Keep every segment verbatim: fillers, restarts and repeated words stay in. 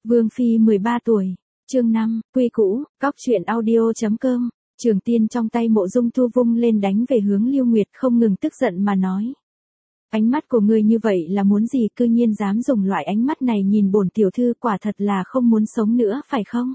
Vương Phi mười ba tuổi, chương năm, quy cũ, cóc truyện audio chấm com, Trường Tiên trong tay Mộ Dung Thu vung lên đánh về hướng Lưu Nguyệt không ngừng tức giận mà nói. Ánh mắt của ngươi như vậy là muốn gì, cư nhiên dám dùng loại ánh mắt này nhìn bổn tiểu thư, quả thật là không muốn sống nữa phải không?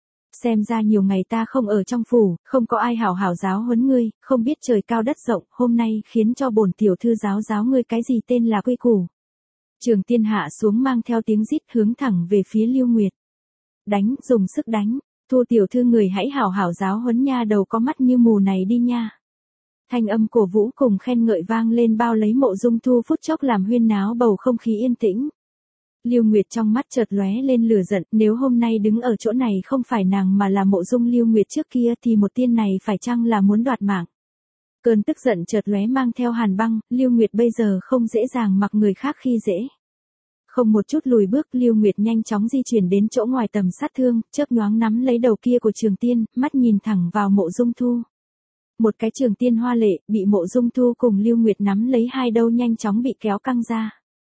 Xem ra nhiều ngày ta không ở trong phủ, không có ai hảo hảo giáo huấn ngươi, không biết trời cao đất rộng, hôm nay khiến cho bổn tiểu thư giáo giáo ngươi cái gì tên là quy củ. Trường Tiên hạ xuống mang theo tiếng rít hướng thẳng về phía Lưu Nguyệt. Đánh, dùng sức đánh, Thu tiểu thư người hãy hảo hảo giáo huấn nha đầu có mắt như mù này đi nha. Thanh âm cổ vũ cùng khen ngợi vang lên bao lấy Mộ Dung Thu, phút chốc làm huyên náo bầu không khí yên tĩnh. Lưu Nguyệt trong mắt chợt lóe lên lửa giận, nếu hôm nay đứng ở chỗ này không phải nàng mà là Mộ Dung Lưu Nguyệt trước kia thì một tiên này phải chăng là muốn đoạt mạng. Cơn tức giận chợt lóe mang theo hàn băng, Lưu Nguyệt bây giờ không dễ dàng mặc người khác khi dễ. Không một chút lùi bước, Lưu Nguyệt nhanh chóng di chuyển đến chỗ ngoài tầm sát thương, chớp nhoáng nắm lấy đầu kia của Trường Tiên, mắt nhìn thẳng vào Mộ Dung Thu. Một cái Trường Tiên hoa lệ, bị Mộ Dung Thu cùng Lưu Nguyệt nắm lấy hai đầu nhanh chóng bị kéo căng ra.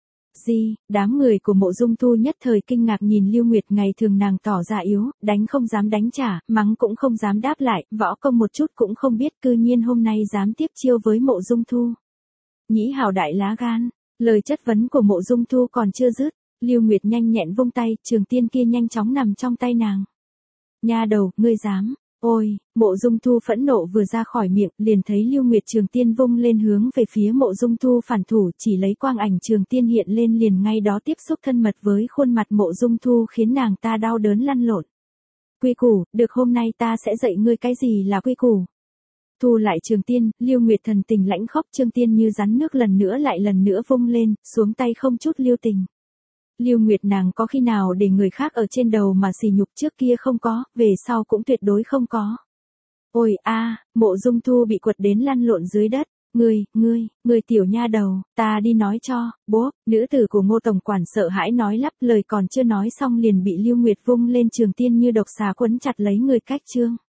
Gì, đám người của Mộ Dung Thu nhất thời kinh ngạc nhìn Lưu Nguyệt, ngày thường nàng tỏ ra yếu, đánh không dám đánh trả, mắng cũng không dám đáp lại, võ công một chút cũng không biết, cư nhiên hôm nay dám tiếp chiêu với Mộ Dung Thu. Nhĩ hào đại lá gan, lời chất vấn của Mộ Dung Thu còn chưa dứt, Lưu Nguyệt nhanh nhẹn vung tay, Trường Tiên kia nhanh chóng nằm trong tay nàng. Nha đầu, ngươi dám. Ôi, Mộ Dung Thu phẫn nộ vừa ra khỏi miệng, liền thấy Lưu Nguyệt Trường Tiên vung lên hướng về phía Mộ Dung Thu phản thủ, chỉ lấy quang ảnh Trường Tiên hiện lên liền ngay đó tiếp xúc thân mật với khuôn mặt Mộ Dung Thu khiến nàng ta đau đớn lăn lộn. Quy củ, được, hôm nay ta sẽ dạy ngươi cái gì là quy củ. Thu lại Trường Tiên, Lưu Nguyệt thần tình lãnh khốc, Trường Tiên như rắn nước lần nữa lại lần nữa vung lên, xuống tay không chút lưu tình. Lưu Nguyệt nàng có khi nào để người khác ở trên đầu mà sỉ nhục, trước kia không có, về sau cũng tuyệt đối không có. Ôi a, Mộ Dung Thu bị quật đến lăn lộn dưới đất. Ngươi, ngươi, ngươi tiểu nha đầu, ta đi nói cho, bố, nữ tử của Ngô tổng quản sợ hãi nói lắp, lời còn chưa nói xong liền bị Lưu Nguyệt vung lên Trường Tiên như độc xà quấn chặt lấy người cách chương.